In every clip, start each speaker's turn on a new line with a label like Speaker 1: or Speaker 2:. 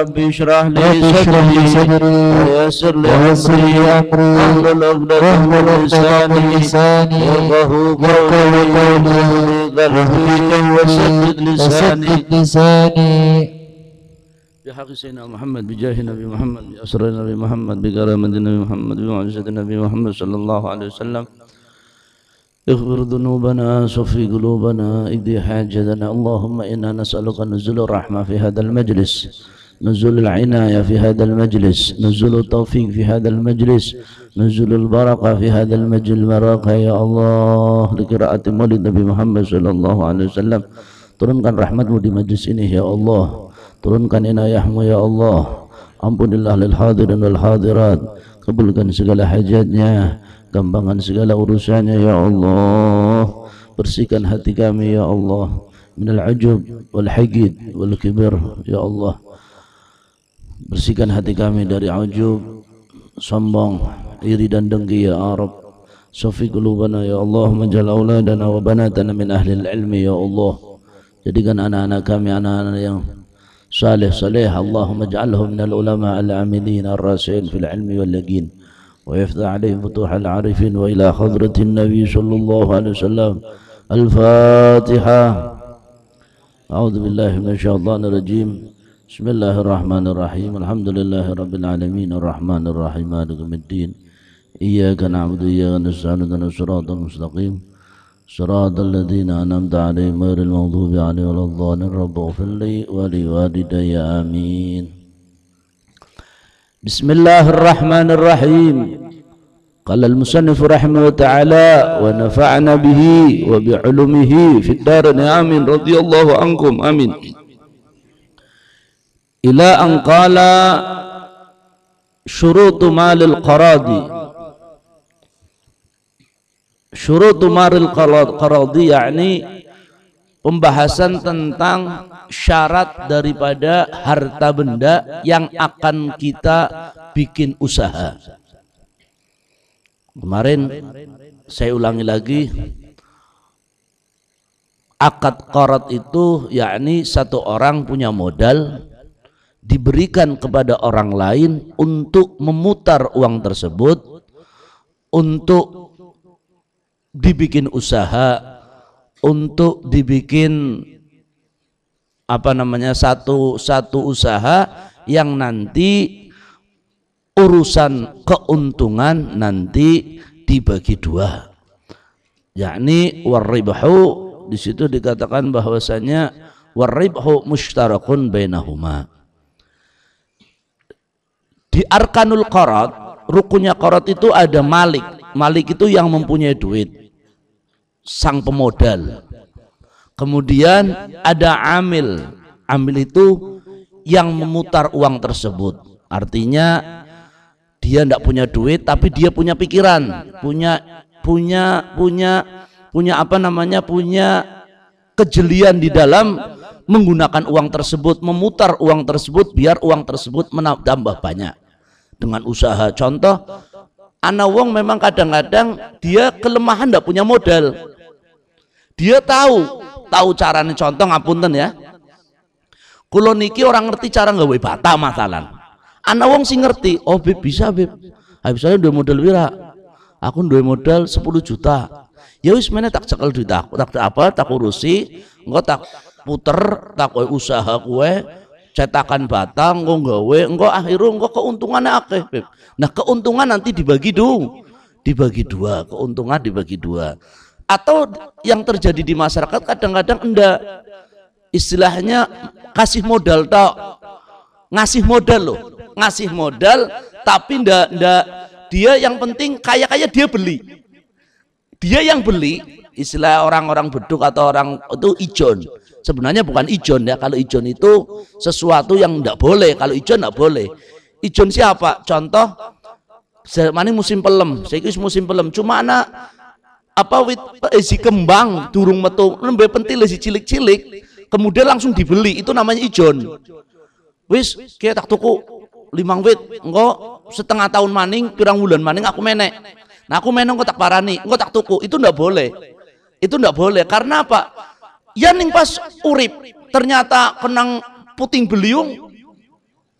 Speaker 1: Rabbi shrah li sadri wa yassir li amri wahlul 'uqdatam min lisani yafqahu qawli wa saddid lisani بحق سيدنا محمد بجاه نبي محمد بأسرار نبي محمد بكرامة نبي محمد بمعجزة نبي محمد صلى الله عليه وسلم اغفر ذنوبنا صفي قلوبنا اقضي حاجتنا اللهم إنا نسألك نزول الرحمة في هذا المجلس نزول العناية في هذا المجلس نزول التوفيق في هذا المجلس نزول البركة في هذا المجلس البركة يا الله لقراءة مولد نبي محمد صلى الله عليه وسلم turunkan rahmatmu di majlis ini ya Allah, turunkan inayahmu ya Allah, ampunilah lil hadirin wal hadirat, kabulkan segala hajatnya, gampangkan segala urusannya ya Allah, bersihkan hati kami ya Allah minal ujub wal haqid wal kibir ya Allah, bersihkan hati kami dari ujub, sombong, iri dan dengki ya Arab, sofi qulubana ya Allah, menjal auladana wa banatana min ahli ilmi ya Allah, jadikan anak-anak kami anak-anak yang saleh-saleh. Allahumma ij'alhum minal ulama al-amilin ar-rasiin fil ilmi wal yaqin wa yaftah alaihim futuhal arifin wa ila hadratin nabi sallallahu alaihi wasallam. Al-Fatihah. A'udzu billahi minasyaitonir rajim. Bismillahirrahmanirrahim. Alhamdulillahi rabbil alamin arrahmanir rahim maliki yaumiddin. Iyyaka na'budu wa iyyaka nasta'in ihdinas siratal mustaqim صراط الذين أنعمت عليهم غير المغضوب عليهم ولا الضالين رب اغفر لي ولوالدي آمين. بسم الله الرحمن الرحيم. قال المصنف رحمه الله تعالى ونفعنا به وبعلومه في الدارين آمين رضي الله عنكم آمين. إلى أن قال شروط مال القراضي. Syurutu maril qaradi, yakni pembahasan tentang syarat daripada harta benda yang akan kita bikin usaha. Kemarin saya ulangi lagi, akad qarad itu yakni satu orang punya modal diberikan kepada orang lain untuk memutar uang tersebut untuk dibikin usaha, untuk dibikin satu usaha yang nanti urusan keuntungan nanti dibagi dua, yakni warribhu. Di situ dikatakan bahwasanya warribhu mushtarakun bainahuma. Di arkanul qarad, rukunnya qarad itu ada malik. Malik itu yang mempunyai duit, sang pemodal. Kemudian ada amil. Amil itu yang memutar uang tersebut. Artinya dia tidak punya duit tapi dia punya pikiran, punya kejelian di dalam menggunakan uang tersebut, memutar uang tersebut biar uang tersebut menambah banyak dengan usaha. Contoh, ana wong memang kadang-kadang dia kelemahan tidak punya modal. Dia tahu caranya. Contoh ngapunten ya, kulo niki orang ngerti cara nggawe bata masalan. Ana wong sing ngerti, oh beb bisa beb, misalnya dua modal wira, aku dua modal 10 juta, ya wis mana tak cekel duit aku, tak urusi, engko tak puter, tak kowe usaha kue, cetakan bata, engko nggawe, engko akhiru engko keuntungannya akeh beb. Nah keuntungan nanti dibagi dua, keuntungan dibagi dua. Atau yang terjadi di masyarakat kadang-kadang enggak, istilahnya kasih modal tau, ngasih modal loh, ngasih modal tapi enggak dia yang penting kaya dia beli, dia yang beli. Istilah orang-orang beduk atau orang itu ijon, sebenarnya bukan ijon ya. Kalau ijon itu sesuatu yang enggak boleh, kalau ijon enggak boleh. Ijon siapa? Contoh mana musim pelem, saya musim pelem, cuma anak wit si kembang durung metu nembe pentil si cilik-cilik kemudian langsung dibeli, itu namanya ijon. Wis kayak tak tuku 5 wit engko setengah tahun maning pirang bulan maning aku menek. Nah aku menek engko tak parani, engko tak tuku, itu ndak boleh. Itu ndak boleh. Karena apa? Ya ning pas urip ternyata kenang puting beliung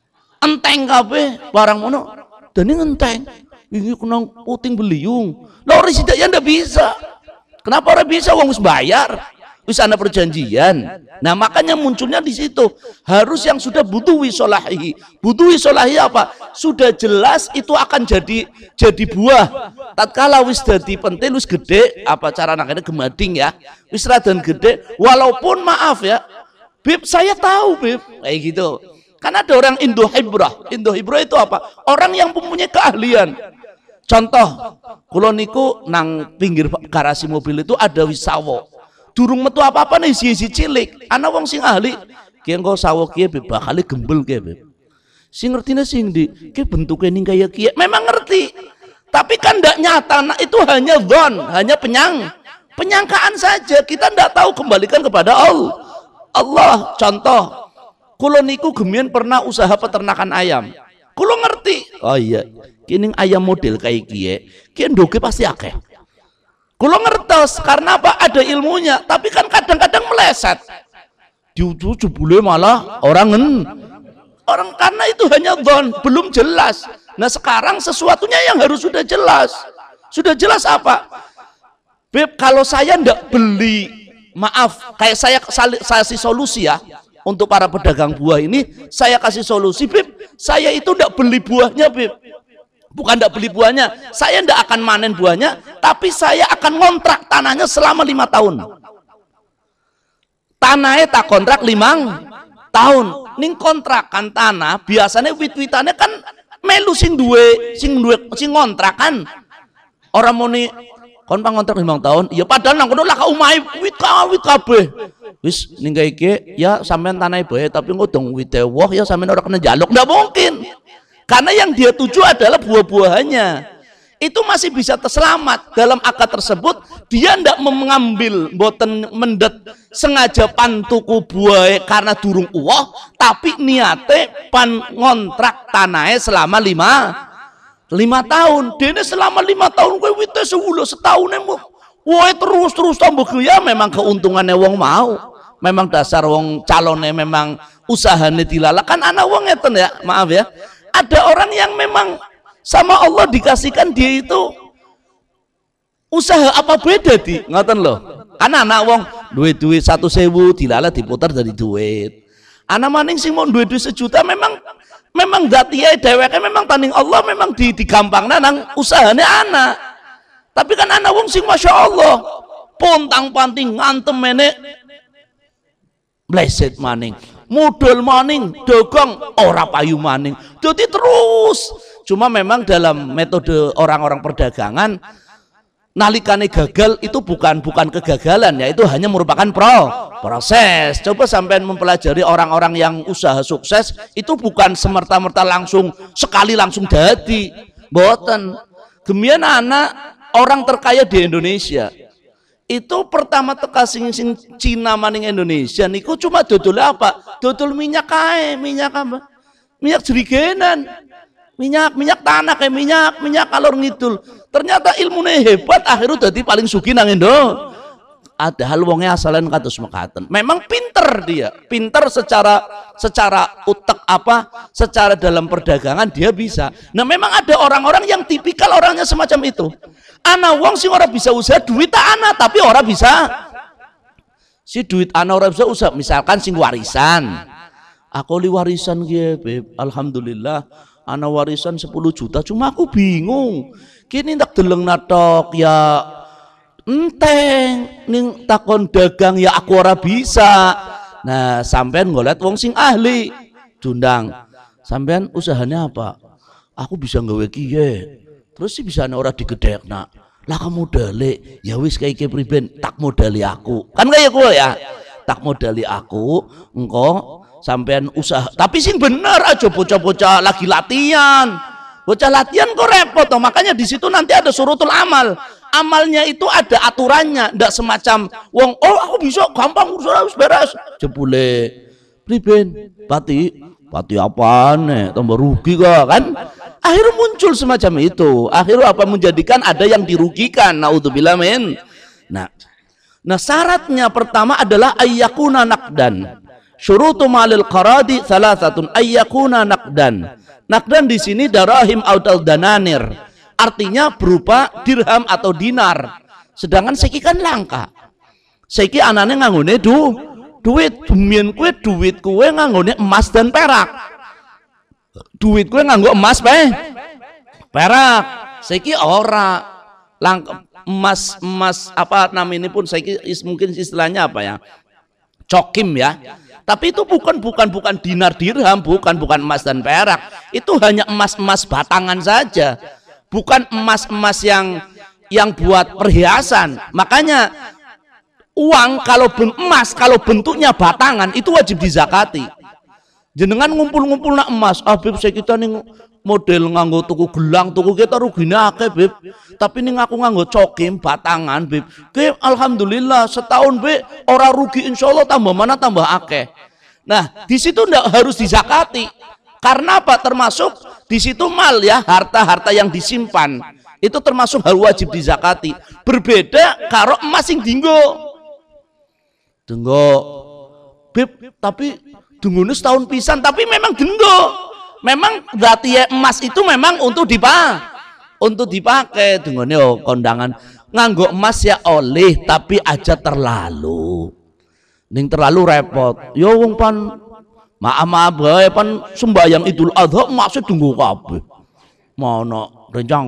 Speaker 1: enteng kabeh barang mono dene ngenteng iki kena puting beliung lha ora sidaya ndak bisa. Kenapa ora bisa, wong wis bayar, wis ana perjanjian. Nah makanya munculnya di situ harus yang sudah butuhi solahi. Butuhi solahi apa? Sudah jelas itu akan jadi buah. Tatkala wis dadi pentil wis gede, apa cara nakene gemading ya, wis radan gede. Walaupun maaf ya, Bib saya tahu Bib kayak gitu. Kan ada orang Indohibrah. Indohibrah itu apa? Orang yang mempunyai keahlian. Contoh, kula niku nang pinggir garasi mobil itu ada wisawo. Durung metu apa-apa nih isi cilik. Ana wong sing ahli, ki engko sawo ki bakal gembel ki. Sing ngertine sing ndi? Ki bentuke ning kaya ki. Memang ngerti. Tapi kan ndak nyata. Nah, itu hanya dzon, hanya penyangkaan saja. Kita ndak tahu, kembalikan kepada Allah. Allah, contoh, kula niku gemien pernah usaha peternakan ayam. Kula ngerti. Oh iya, kini ayam model kayak kie, ndoge pasti akeh. Kula ngertos karena apa? Ada ilmunya. Tapi kan kadang-kadang meleset. Diuju jebule malah orang karena itu hanya dzon, belum jelas. Nah sekarang sesuatunya yang harus sudah jelas. Sudah jelas apa? Beb, kalau saya ndak beli, maaf, kayak saya kasih solusi ya. Untuk para pedagang buah ini saya kasih solusi, Bib. Saya itu ndak beli buahnya, Bib. Bukan ndak beli buahnya, saya ndak akan manen buahnya, tapi saya akan ngontrak tanahnya selama 5 tahun. Tanahnya tak kontrak 5 tahun. Ning kontrakan tanah biasanya wit-witannya kan melu sing duwe sing kontrakan. Orang muni kon pangontrak 5 tahun, ya padahal nang kono lah ka umahe wit kabeh. Wis ning iki ya sampean tanah bae tapi ngodong wite woh ya sampean ora kena jaluk, ndak mungkin. Karena yang dia tuju adalah buah-buahannya. Itu masih bisa terselamat. Dalam akad tersebut dia ndak mengambil boten mendet sengaja pantuku buah karena durung uwoh, tapi niate pan ngontrak tanahnya selama 5 tahun. Dene selama 5 tahun kowe wite sewulo setahune woe terus tambah ya memang keuntungannya wong mau. Memang dasar wong calonnya memang usahanya dilalak kan anak wong ngeten ya, maaf ya. Ada orang yang memang sama Allah dikasihkan dia itu usaha apa beda di ngoten loh. Anak wong duit 1.000 dilalah diputar dari duit. Anak maning sing mau duit 1 juta memang datiye dheweke memang tanding Allah memang digampangna nang usahanya anak. Tapi kan anak wong sing Masya Allah pontang-panting ngantem menek bleset maning, modal maning, dagang ora payu maning. Jadi terus. Cuma memang dalam metode orang-orang perdagangan nalikane gagal itu bukan kegagalan ya, itu hanya merupakan proses. Coba sampean mempelajari orang-orang yang usaha sukses itu bukan semerta-merta langsung sekali langsung dadi. Mboten. Gemian anak orang terkaya di Indonesia itu pertama teka sing Cina maning Indonesia niku cuma dodol apa? Dodol minyak kae, minyak apa? Minyak jerigenan. Minyak tanah kayak minyak kalor ngidul. Ternyata ilmunya hebat, akhirnya dadi paling sugih nang Indo. Ada hal wongnya asalan kados mekaten. Memang pinter dia, pinter secara utek apa, secara dalam perdagangan dia bisa. Nah memang ada orang-orang yang tipikal orangnya semacam itu. Ana wong sing ora bisa usaha duit tak ana tapi ora bisa. Si duit ana ora bisa usaha, misalkan sing warisan. Aku li warisan ki, Beb. Alhamdulillah ana warisan 10 juta, cuma aku bingung. Kini ndak deleng natok ya enteng ning takon dagang ya aku ora bisa. Nah, sampean ngolet wong sing ahli. Dundang. Sampean usahanya apa? Aku bisa nggawe kiye. Terus sih bisa ora digedhekna. Lah kamu modale ya wis kayak priben tak modali aku. Kan kayak gue ya. Tak modali aku engko sampean usaha. Tapi sing bener aja bocah-bocah lagi latihan. Bocah latihan kok repot toh. Makanya di situ nanti ada surutul amal. Amalnya itu ada aturannya, ndak semacam wong oh aku bisa gampang harus beres. Jebule priben pati apane tambah rugi kok kan. Akhirnya muncul semacam itu. Akhirnya apa menjadikan ada yang dirugikan. Naudzubillah min. Nah syaratnya pertama adalah ayyakuna naqdan. Syurutu malil qaradi salasatun ayyakuna naqdan. Naqdan di sini darahim audal dananir. Artinya berupa dirham atau dinar. Sedangkan saiki kan langka. Saiki anane nganggone duit, dumian kue duit kue nganggone emas dan perak. Duit kue nganggo emas perak. Saiki ora langka emas apa namanya pun saiki mungkin istilahnya apa ya? Cokim ya. Tapi itu bukan dinar dirham, bukan emas dan perak. Itu hanya emas batangan saja. Bukan emas yang buat perhiasan. Makanya uang kalau bentuknya batangan itu wajib dizakati. Jenengan ngumpul nak emas, Beb saya kita nih model nganggo tuku gelang, tuku kita rugine akeh Beb. Tapi ning aku nganggo cokim batangan Beb. Ke alhamdulillah setahun Beb ora rugi insyaallah tambah mana tambah akeh. Nah, di situ ndak harus dizakati. Karena apa? Termasuk di situ mal ya, harta-harta yang disimpan. Itu termasuk hal wajib dizakati. Berbeda karo emas sing dinggo. Beb, tapi dunggune setahun pisan, tapi memang denggo. Memang berarti ya, emas itu memang untuk dipakai. Dunggune kondangan nganggo emas ya oleh, tapi aja terlalu. Ning terlalu repot. Yo wong pan maaf bae pan sembayang Idul Adha emas denggo kabeh. Mono renjang.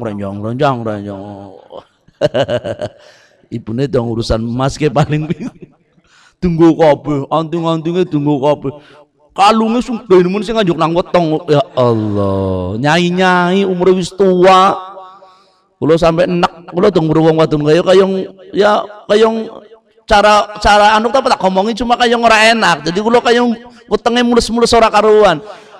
Speaker 1: Ibune dong urusan emas ke paling tunggu kabeh, anting-antinge tunggu kabeh. Kalunge sudah nemen sing nganjuk nang wetong. Ya Allah, nyai umure wis tua. Kula sampe enek, kula dong wong wadon kayong cara anu tak ngomongi cuma kayong ora enak. Jadi kula kayong wetenge mulus-mulus ora karuan.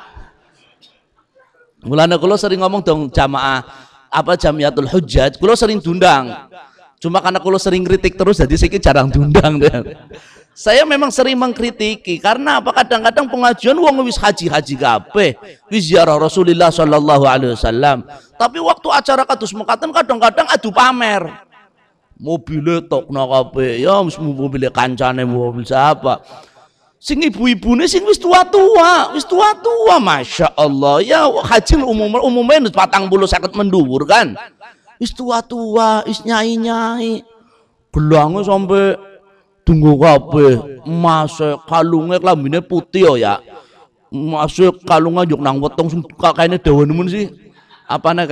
Speaker 1: Mulane kula sering ngomong dong jamaah Jamiatul Hujjaj, kula sering diundang. Cuma karena kula sering kritik terus jadi saya jarang diundang. Saya memang sering mengkritiki karena apa kadang-kadang pengajian wong wis haji kabeh, wis ziarah Rasulullah sallallahu alaihi wasallam. Tapi waktu acara kados mekaten kadang-kadang adu pamer. Mobile tokna kabeh, ya mobil kancane mobil siapa. Sing ibu-ibune sing wis tua-tua, Masya Allah. Ya haji umumnya 40-50 menduwur kan. Wis tua-tua, wis nyai-nyai. Gelangnya sampai tunggu kabeh, emas kalungnya klambine putih ya. Emas kalungnya juk nang wetong sing kaine dawa nemen sih. Apane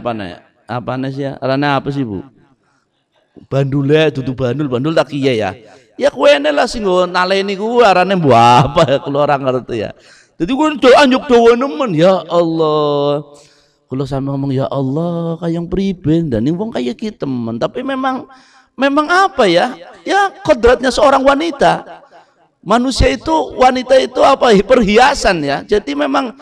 Speaker 1: sih ya? Arane apa sih, Bu? Bandule dudu bandul tak kiye ya. Ya kuene lah sing naleni ku arane mbok apa kula ora ngerti ya. Jadi kuwi anjuk dawa nemen ya Allah. Kula sampe ngomong ya Allah kayang priben dan wong kaya ki temen, tapi memang apa ya? Ya kodratnya seorang wanita. Wanita itu apa? Perhiasan ya. Jadi memang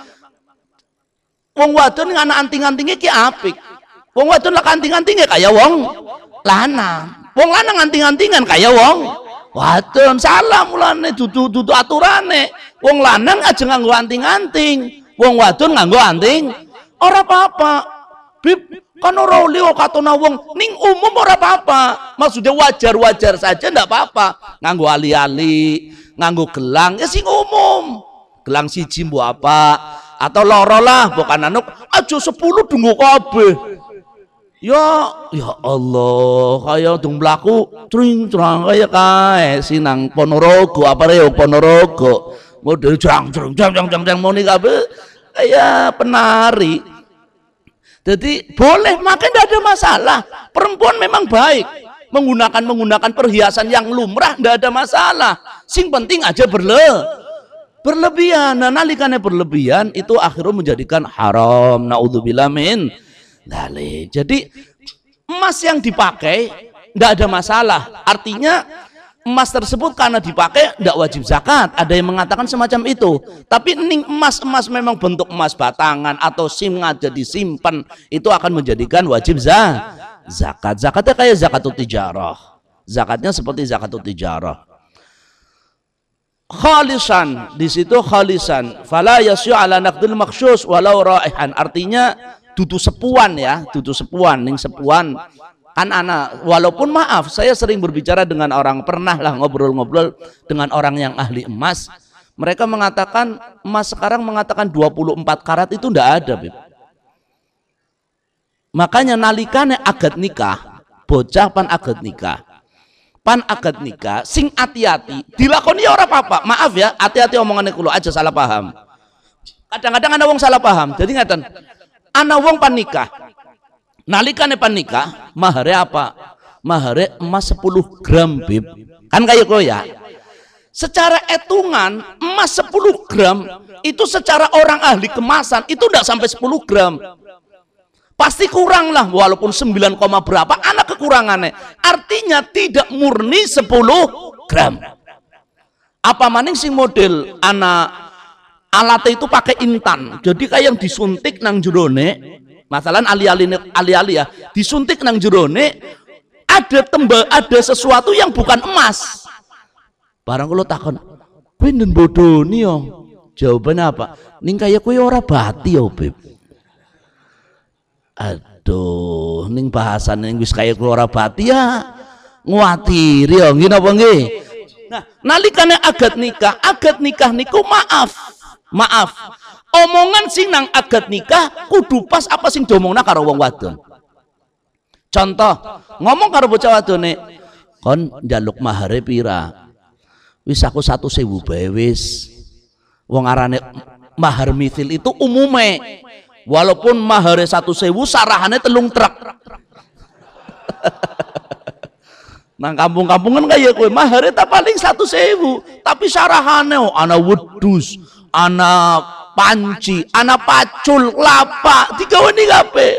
Speaker 1: wong wadon anak anting-antingnya ki apik. Wong wadon lak anting-antingnya kaya wong lanang. Wong lanang anting-antingan kaya wong wadon. Salah mulane dudu aturane. Wong lanang aja nganggo anting-anting. Wong wadon nganggo anting. Ora apa-apa. Bib kan ora oleh katona wong ning umum ora apa-apa. Maksudnya wajar-wajar saja ndak apa-apa. Nganggo ali-ali, nganggo gelang ya sing umum. Gelang siji mbok apa atau loro lah bukan anuk aja 10 dunggo kabeh. Ya Allah, kaya dong mlaku tring-trang kaya kae sinang Ponorogo apa reo Ponorogo. Model jang moni kabeh kaya penari. Jadi boleh makan tidak ada masalah. Perempuan memang baik menggunakan perhiasan yang lumrah, tidak ada masalah. Sing penting aja berlebihan. Nah, nalikane berlebihan itu akhirnya menjadikan haram. Naudzubillah min dzalik. Jadi emas yang dipakai tidak ada masalah. Artinya emas tersebut karena dipakai tidak wajib zakat. Ada yang mengatakan semacam itu. Tapi ning emas memang bentuk emas batangan atau sim aja disimpan, itu akan menjadikan wajib zakat. Zakatnya kayak zakatul tijarah. Zakatnya seperti zakatul tijarah. Khalisan, di situ khalisan. Fala yasyu ala naqdil makhsus walau raihan. Artinya dudu sepuan ya, ning sepuan. Kan anak, walaupun maaf saya sering berbicara dengan orang, pernah lah ngobrol-ngobrol dengan orang yang ahli emas. Mereka mengatakan emas sekarang mengatakan 24 karat itu ndak ada, Beb. Makanya nalikane agad nikah, bocah pan agad nikah. Pan agad nikah sing hati-hati dilakoni ora apa-apa. Maaf ya, hati-hati omongannya kulo aja salah paham. Kadang-kadang ana wong salah paham. Jadi ngaten, ana wong pan nikah. Nalikane pan nikah, mahare apa? Mahare emas 10 gram, Beb. Kan kayak kowe ya. Secara hitungan emas 10 gram itu secara orang ahli kemasan itu tidak sampai 10 gram. Pasti kurang lah, walaupun 9, berapa anak kekurangannya. Artinya tidak murni 10 gram. Apa maning sing model anak alatnya itu pakai intan. Jadi kayak yang disuntik nang jerone, masalah ali-ali ya, disuntik nang jerone ada sesuatu yang bukan emas. Barang kalau takon, kowe ndon bodoni yo. Jawabannya apa? Ning kaya kowe ora bati yo, Beb. Aduh, ning bahasane wis kaya kowe ora bati ya nguatiri yo, nggih napa nggih? Nah, nalikane agad nikah niku maaf. Omongan sing nang agad nikah kudu pas apa sing diomongna karo wong wadon. Contoh, ngomong karo bocah wadone, kon njaluk mahare pira? Wis aku 1.000 bae wis. Wong arane mahar mithil itu umume. Walaupun mahare 1.000 sarahane 3 truk. Nang kampung-kampungan kaya kowe mahare ta paling 1.000, tapi sarahane ana wedhus, ana panci, ana pacul, lapa, digaweni kabeh.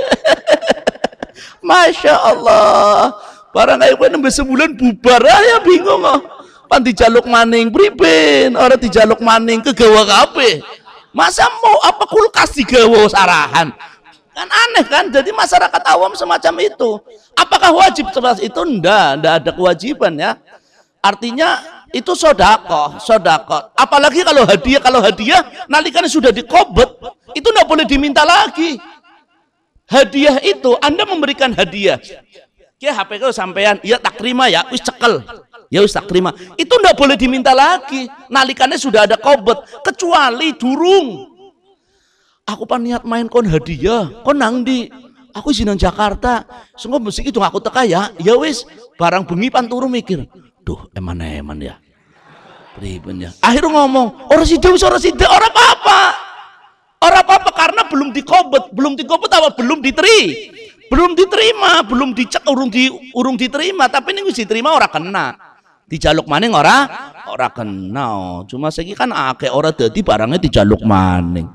Speaker 1: Masya Allah. Barang kaya kowe nembe sebulan bubar ya bingung kok. Pan dijaluk maning priben, ora dijaluk maning kegawa kabeh. Masa mau apa kulkas digawa sarahan? Kan aneh kan? Jadi masyarakat awam semacam itu. Apakah wajib seperti itu? Enggak ada kewajiban ya. Artinya itu sodako. Apalagi kalau hadiah nalikane sudah dikobet, itu enggak boleh diminta lagi. Hadiah itu Anda memberikan hadiah. Ya HP kau sampean, ya tak terima ya, wis cekel. Ya wis tak terima. Itu ndak boleh diminta lagi. Nalikannya sudah ada kobet, kecuali durung. Aku pan niat main kon hadiah, kon nang ndi? Aku nang Jakarta. Sengko mesti itu aku teka ya. Ya wis, barang bengi pan turu mikir. Duh, eman ya. Priben ya. Akhirnya ngomong, ora sida ora apa-apa. Ora apa-apa karena belum dikobet apa belum diterima, belum dicek urung diterima, tapi ini wis diterima ora kena. Dijaluk maning ora kena. Cuma saiki kan akeh ora dadi barangnya dijaluk maning.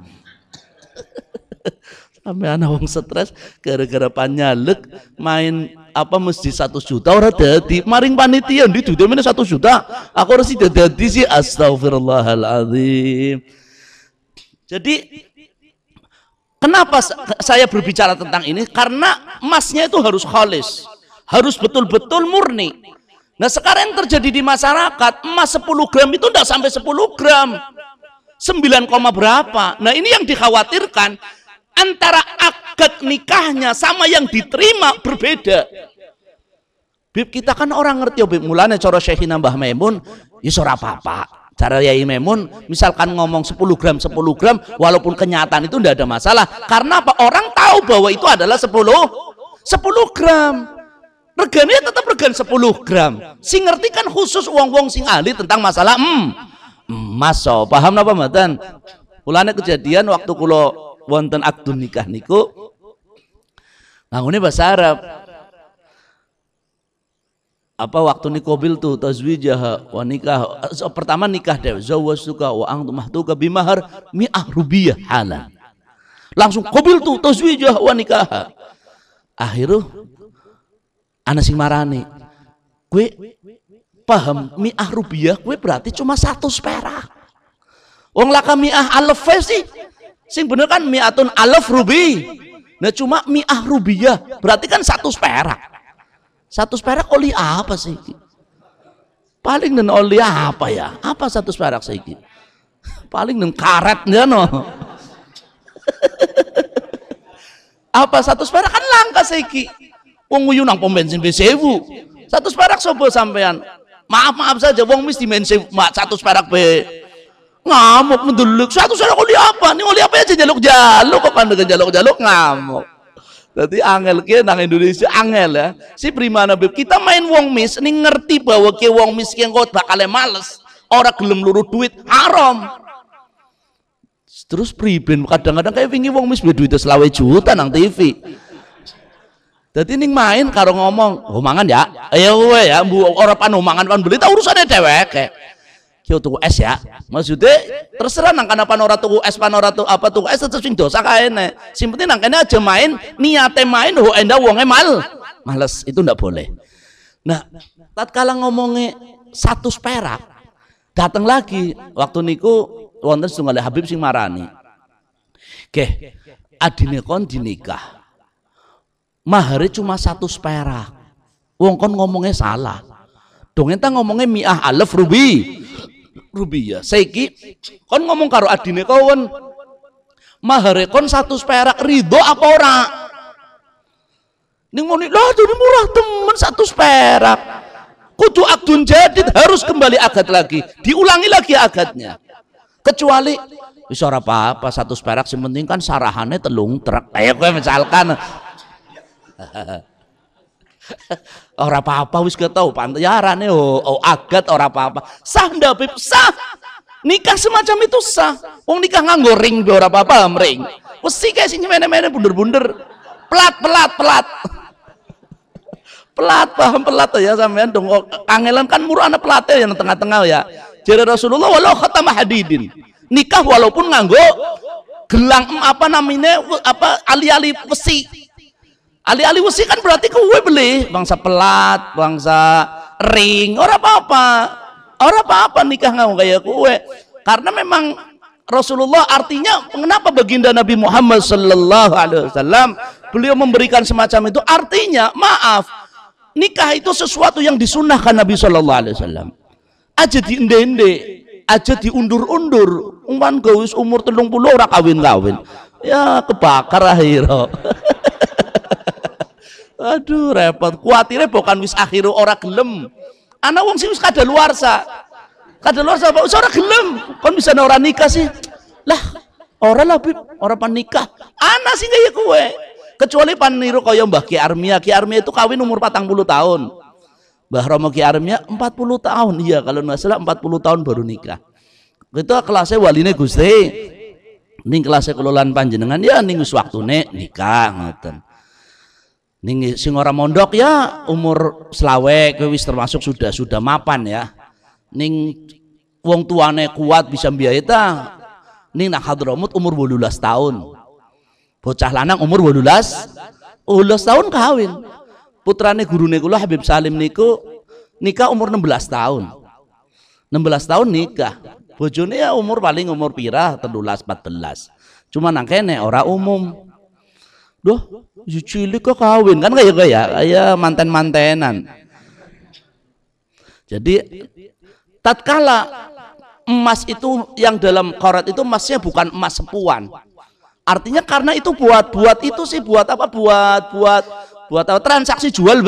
Speaker 1: Sampai anak wong stres gara-gara panyalek main apa mesti 1 juta ora dadi. Maring panitia ndi duwe 1 juta. Aku ora sida dadi sih, astagfirullahalazim. Jadi kenapa saya berbicara tentang ini? Karena emasnya itu harus khalis, harus betul-betul murni. Nah sekarang yang terjadi di masyarakat, emas 10 gram itu tidak sampai 10 gram, 9, berapa. Nah ini yang dikhawatirkan, antara akad nikahnya sama yang diterima berbeda. Bib, kita kan orang ngerti, Bib, mulanya cara Syekhina Mbah Maimun, ya ora apa-apa. Cara Yai Maimun misalkan ngomong 10 gram walaupun kenyataan itu tidak ada masalah. Karena apa? Orang tahu bahwa itu adalah 10 gram. Regane tetap regan 10 gram. Sing ngerti kan khusus wong-wong sing ahli tentang masalah emas. Paham napa mboten? Mulane kejadian waktu kula wonten akdun nikah niku ngangune bahasa Arab. Apa waktu nikobil tuh tazwijah wa nikah, pertama nikah deh, zawwajtuka wa antum mahtuka bimahar 100 rupiah halan. Langsung kobil tuh tazwijah wa nikah. Akhirnya ana sing marani, kue paham 100 rupiah, kue berarti cuma 100 perak. Wong laka 100 alaf sih, sing bener kan 100 alaf rubi. Nah cuma 100 rupiah, berarti kan 100 perak. 100 perak oli apa sih? Paling dan oli apa ya? Apa 100 perak sih? Paling dan karetnya no. Apa 100 perak kan langka sih? Wong nguyu nang pom bensin B1000. 100 perak sobo sampean. Maaf saja wong mesti bensin 100 perak be. ngamuk mendeluk. Satu saya oli apa? Nih oli apa aja jaluk-jaluk kok kan jaluk-jaluk ngamuk. Jadi angel ki nang Indonesia angel ya. Si primana beb kita main wong mis ning ngerti bahwa ki wong miskin kok bakal males, ora gelem luru duit haram. Terus priben kadang-kadang kayak wingi wong mis duit 20 juta nang TV. Jadi ning main karo ngomong, "Oh mangan ya." Ayo kowe ya, ora panu mangan pan beli ta urusane dheweke. Ki tuku es ya. Maksudnya terserah nang kana pan ora tuku es pan ora tuku apa tuku es terus sing dosa kae nek. Sing penting nang kene aja main, niate main ho enda wonge males, itu ndak boleh. Nah, tatkala ngomongnya 100 perak, datang lagi waktu niku wonten setunggal Habib sing marani. Nggih, adine kon dinikah. Mahare cuma 100 perak. Wong kon ngomongnya salah. Dong enta ngomongnya mi'ah alaf rubiah. Saiki kon ngomong karo adine kon mahare kon 100 perak ridho apa ora? Ning muni lho jadi murah temen 100 perak. Kudu akdun jadid, harus kembali akad lagi, diulangi lagi akadnya. Kecuali wis ora apa-apa 100 perak sing penting kan sarahane telung truk. Kayak kowe misalkan ora apa-apa wis ketau pantarane agad ora apa-apa. Sah ndak Beb? Sah. Nikah semacam itu sah. Wong nikah nganggo ring ora apa-apa ring. Wesi kae sing mene-mene bunder-bunder. Pelat. Pelat paham pelat ya sampean dong. Kangelan kan murah ana pelate yang tengah-tengah ya. Jare Rasulullah walau khatam hadidin. Nikah walaupun nganggo gelang apa namanya apa ali-ali besi. Ali-ali besi kan berarti kowe beli bangsa pelat, bangsa ring, ora apa-apa nikah nganggo kayak kowe. Karena memang Rasulullah artinya kenapa baginda Nabi Muhammad sallallahu alaihi wasallam beliau memberikan semacam itu artinya maaf. Nikah itu sesuatu yang disunahkan Nabi sallallahu alaihi wasallam. Aja diende-ende, aja diundur-undur. Umpan gawis umur 30 ora kawin-kawin. Ya kebakar akhirnya. Aduh repot. Kuatire bukan wis akhirnya ora gelem. Ana wong sing wis kadaluarsa. Kadaluarsa apa ora gelem. Kon bisa ora nikah sih. Lah, ora lah Bib, ora pan nikah. Ana sing kaya kowe. Kecuali pan niru kaya Mbah Ki Armia. Ki Armia itu kawin umur 40 tahun. Mbah Romo Ki Armia 40 tahun. Iya, kalau nggak salah 40 tahun baru nikah. Itu kelasnya waline Gusti. Ning kelasnya kelolaan panjenengan ya ning wis waktune nikah ngoten. Ning sing ora mondok ya umur selawe kowe wis termasuk sudah mapan ya. Ning wong tuane kuat bisa mbiayai ta. Ning nak Hadramut umur 18 tahun. Bocah lanang umur 18 tahun kawin. Putrane gurune kula Habib Salim niku nikah umur 16 tahun. 16 tahun nikah. Bojone ya umur paling umur pira 13 14. Cuma nang kene ora umum. Duh, cilik kok kawin kan kayak manten-mantenan. Jadi tatkala emas itu yang dalam Qorat itu emasnya bukan emas sepuan. Artinya karena itu buat itu sih buat apa? Buat apa? Transaksi jual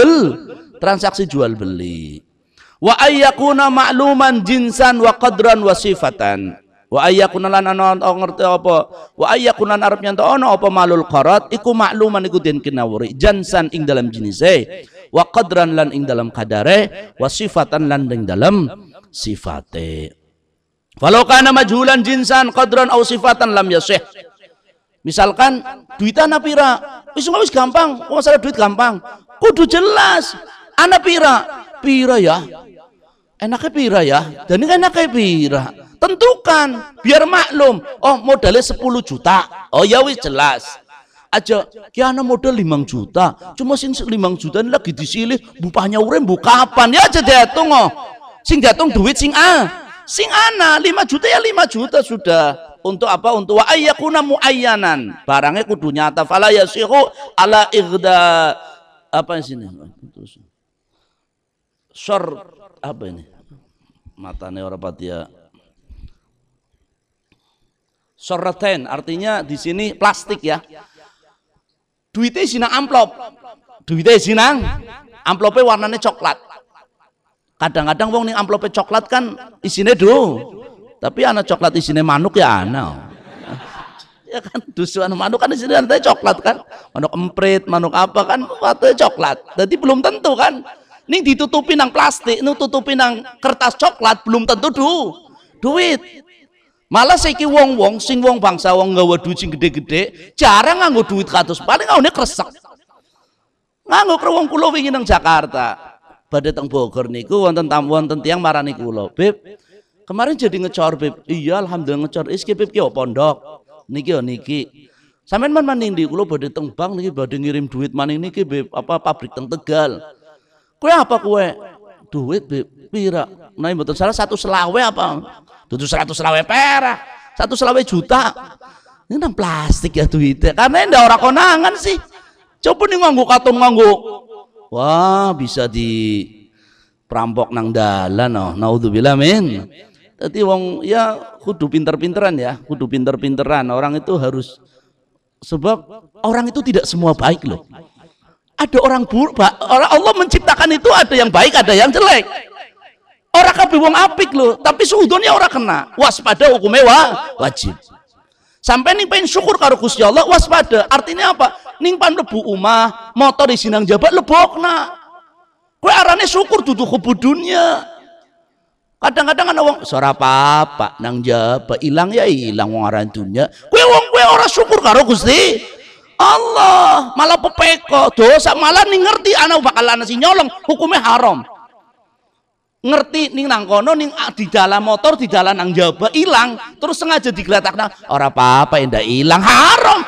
Speaker 1: beli. Wa ayyakuna ma'luman jinsan wa qadran wa sifatan. Wa ayyakuna lan ana ngerti apa? Wa ayyakuna arep nyanto ana apa malul qarat iku makluman iku den kinawuri jinsan ing dalam jinise wa qadran lan ing dalam kadare wa sifatan lan ing dalam sifate. Walau kana majhulan jinsan qadran au sifatan lam yasih. Misalkan duit ana pira? Wis gampang, masalah duit gampang. Kudu jelas. Ana pira? Pira ya? Enaknya pira ya? Dan ini enaknya pira? Tentukan biar maklum. Oh, modalnya 10 juta. Oh ya wis jelas. Aja ki ana modal 5 juta. Cuma sing 5 juta ini lagi disilih bupahnya urem bu kapan? Ya aja diatung oh. Sing diatung duit sing sing ana 5 juta ya 5 juta sudah. Untuk apa? Untuk wa ayyakuna muayyanan. Barangnya kudu nyata. Fala yasihu ala igda apa di sini? Sor apa ini? Matanya orang patia. Sorraten artinya di sini plastik ya. Duitnya sinang amplop. Duitnya sinang amplopnya warnanya coklat. Kadang-kadang wong ning amplope coklat kan isine Tapi anak coklat isine manuk ya ana. Ya kan dusuan manuk kan isine ana coklat kan. Manuk emprit, manuk apa kan katanya coklat. Jadi belum tentu kan. Ning ditutupi nang plastik, nututupi nang kertas coklat belum tentu duit. Malah saiki wong-wong sing wong bangsa wong nggawa duit sing gede-gede, jarang nganggo duit kados. Paling nganggo kresek. Nganggo wong kula wingi nang Jakarta. Badhe teng Bogor niku wonten tiyang marani kula. Beb, kemarin jadi ngecor, Beb. Iya, alhamdulillah ngecor. Iki Beb ki pondok. Niki. Sampeyan maning ndi kula badhe teng bank niki badhe ngirim duit maning niki, Beb. Apa pabrik teng Tegal. Kue apa kue? Duit pira? Nah mboten salah 100 selawe apa? Dudu 100 selawe perak, 100 selawe juta. Ini nang plastik ya duitnya. Karena ndak ora konangan sih. Coba nih nganggo katong nganggo. Wah, bisa di perampok nang dalan oh. Naudzubillah min. Dadi wong ya kudu pinter-pinteran ya, kudu pinter-pinteran. Orang itu harus sebab orang itu tidak semua baik loh. Ada orang buruk, orang Allah menciptakan itu ada yang baik, ada yang jelek. Orang kabeh wong apik loh, tapi suudonnya orang kena. Waspada hukumnya wajib. Sampai ning pengen syukur karo Gusti Allah, waspada. Artinya apa? Ning pan lebu omah, motor di sinang jabat lebokna. Kowe arane syukur dudu kebudunya. Kadang-kadang ana wong ora apa-apa nang jabat, ilang ya ilang wong aran dunya. Kowe ora syukur karo Gusti Allah, malah pepeko dosa, malah ning ngerti anak bakal ana si nyolong, hukumnya haram. Ngerti ning nang kono ning di dalam motor di dalam nang jaba ilang, terus sengaja digletakna, ora apa-apa ndak ilang, haram.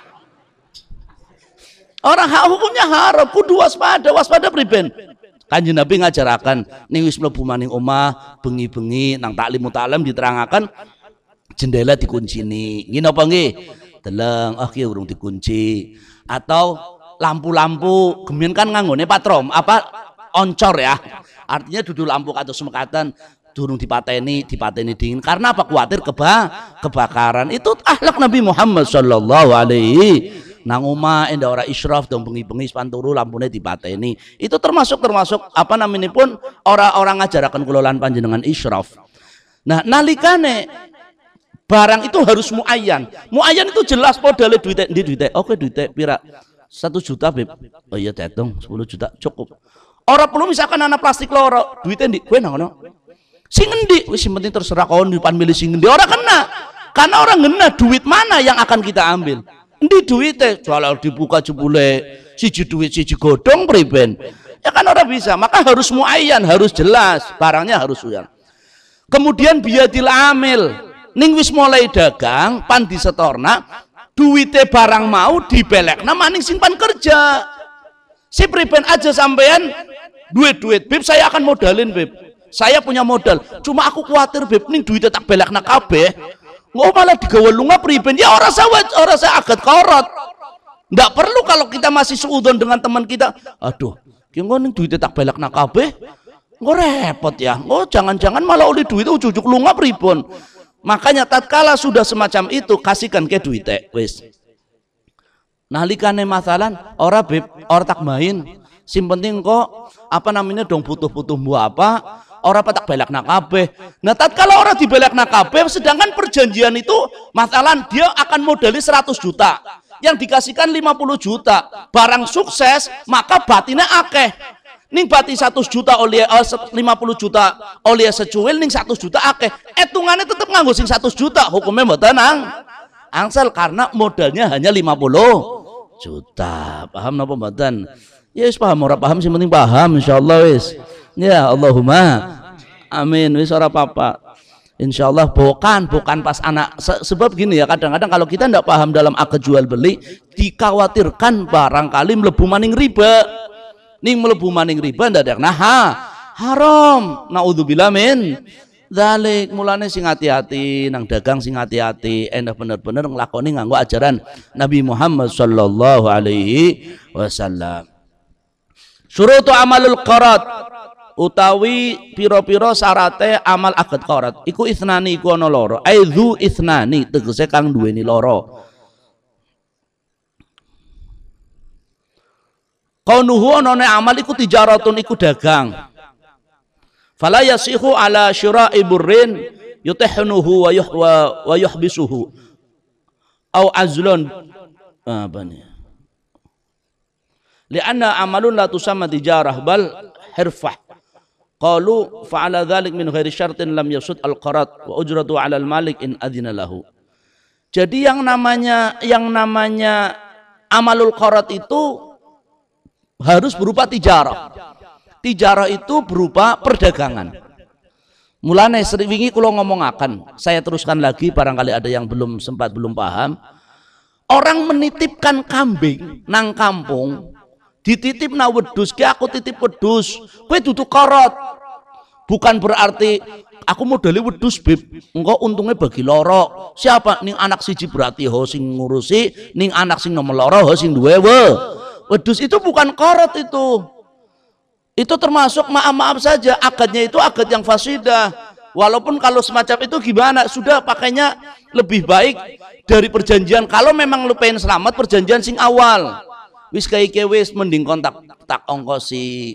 Speaker 1: Orang hukumnya haram, kudu waspada priben. Kanjeng Nabi ngajarakan ning wis mlebu maning omah, bengi-bengi nang taklim mutalim diterangaken jendela dikuncini. Ngene apa nggih? Deleng, ki urung dikunci. Atau lampu-lampu gemien kan nganggone patrom apa oncor ya. Artinya duduk lampu kados semekatan durung dipateni dingin. Karena apa? Kuatir kebakaran. Itu akhlak Nabi Muhammad sallallahu alaihi. Nang omah endah ora israf dong bengi-bengi panturu lampune dipateni. Itu termasuk apa namanya pun orang-orang ngajaraken kula lan panjenengan israf. Nah, nalikane barang itu harus muayyan. Muayyan itu jelas modalnya duitnya. Ndi duitnya? Oke duitnya pira? 1 juta, Beb. Oh iya tetong 10 juta cukup. Orang perlu misalkan anak plastik loro, duitnya ndi? Kowe nang ngono. Sing endi? Wis sing penting terserah kon dipan milih sing endi. Ora kena. Karena orang ngena duit mana yang akan kita ambil. Endi duitnya? Jual dibuka jebule siji duit siji godhong priben. Ya kan orang bisa. Maka harus muayyan, harus jelas, barangnya harus uyang. Kemudian biadil amil. Ning wis mulai dagang pan disetorna duite barang mau dibelekna maning simpan kerja si priben aja sampean duit Beb saya akan modalin Beb saya punya modal cuma aku khawatir Beb ning duite tak belekna kabeh nggak malah digawe lunga priben ya orang saya agak korot ndak perlu kalau kita masih seudon dengan teman kita aduh ki ning duite tak belekna kabeh nggak repot ya jangan-jangan malah oleh duit ujuk lunga pripun. Makanya tatkala sudah semacam itu kasihkan ke duite wis. Nalikane masalan ora Beb, ora tak main. Sim penting kok apa namanya dong butuh-butuh apa ora tak belakna kabeh. Nah tatkala ora dibelakna kabeh sedangkan perjanjian itu masalan dia akan modali 100 juta. Yang dikasihkan 50 juta. Barang sukses maka batinnya akeh. Ning bati 100 juta oleh 50 juta oleh secuil ning 100 juta akeh etungannya tetap nganggo sing 100 juta hukumnya mboten angsel karena modalnya hanya 50 juta paham napa mboten ya wis paham ora paham sing penting paham insyaallah wis ya Allahumma amin wis ora apa-apa insyaallah bukan pas anak sebab gini ya kadang-kadang kalau kita tidak paham dalam akad jual beli dikhawatirkan barangkali mlebu maning riba ning mlebu maning riba ndak nah haram naudzubillah min dzalik mulane sing hati-hati nang dagang sing hati-hati endah bener-bener nglakoni nganggo ajaran Nabi Muhammad sallallahu alaihi wasallam. Syurutu amalul qarat utawi pira-pira syarate amal akad qarat iku isnani iku ana loro aizu isnani tegese kang duweni loro. Kaunuhu onone amal iku tijaratun iku dagang. Fala yasihu ala syira'i burrin yutahnuhu wa yuhbisuhu au azlun apa nih, li'anna amalun la tusamma tijarah bal hirfah. Qalu fa'ala dhalik min ghairi syartin lam yasud al-qarat wa ujratu 'ala al-malik in adzina lahu. Jadi yang namanya amalul qarat itu harus berupa tijarah. Tijarah itu berupa perdagangan. Mulane sering wingi kula ngomongaken, saya teruskan lagi barangkali ada yang belum paham. Orang menitipkan kambing nang kampung, dititip na wedhus, ki aku titip wedhus, kowe dudu korot. Bukan berarti aku modali wedhus bib, engko untungnya bagi loro. Siapa ning anak siji berarti ho sing ngurusi, ning anak sing nomor loro ho sing duwe wedhus. Itu bukan korot itu. Itu termasuk maaf saja, akadnya itu akad yang fasidah. Walaupun kalau semacam itu gimana, sudah pakainya lebih baik dari perjanjian. Kalau memang lu pengen selamat, perjanjian sing awal. Wis kayak wis mending kontak tak ongkos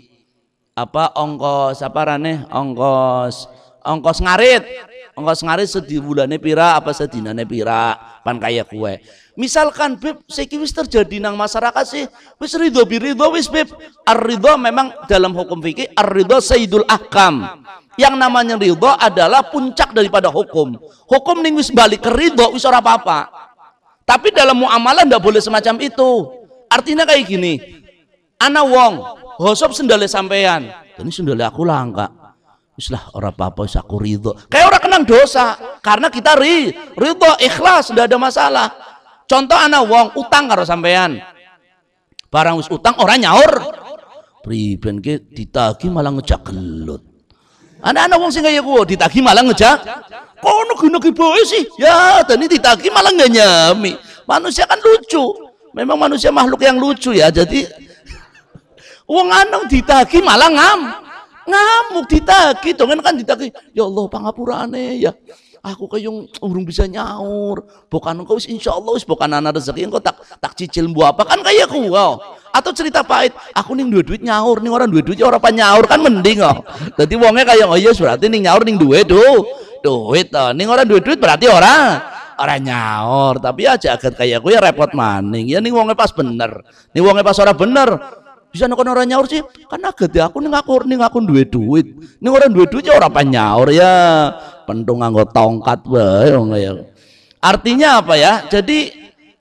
Speaker 1: ngarit sedi bulane pira apa sedinane pira pan kaya kue. Misalkan beb saiki wis terjadi nang masyarakat sih wis ridho biridho wis beb. Ar-ridho memang dalam hukum fikih ar-ridho sayyidul ahkam. Yang namanya ridho adalah puncak daripada hukum. Hukum ning wis balik ke ridho wis ora apa-apa. Tapi dalam muamalah ndak boleh semacam itu. Artinya kayak gini. Ana wong hosop sendale sampean. Ini sendale aku langka. Wis lah ora apa-apa wis aku ridho. Kayak orang kenang dosa karena kita ridho ikhlas ndak ada masalah. Contoh ana wong utang karo sampean. Barang wis utang orang nyaur. Priben ki ditagi malah ngejak gelut. Ana wong sing kaya kuwi ditagi malah ngejak. Kono gene boe sih. Ya, tadi ditagi malah nggak nyami. Manusia kan lucu. Memang manusia makhluk yang lucu ya. Jadi wong anong ditagi malah ngamuk ditagi dongen kan ditagi. Ya Allah pangapurane ya. Aku kayung urung bisa nyaur. Bukan engkau wis insyaallah wis bukan anak rezeki engkau tak cicil mbu apa kan kayak kuwi. Atau cerita pahit, aku ning duwe duit nyaur, ning orang duwe duit ora apa nyaur kan mending kok. Dadi wonge kaya oh iya berarti ning nyaur ning duwe duit to. Ning orang duwe duit berarti ora nyaur. Tapi aja agak kayak kuwi repot maning. Ya ning wonge pas bener. Ning wonge pas ora bener. Bisa nek ora nyaur sih kan agak aku ning aku duwe duit. Ning orang duwe duit ya ora apa nyaur ya. Pentung nganggo tongkat wae wong ya. Artinya apa ya? Jadi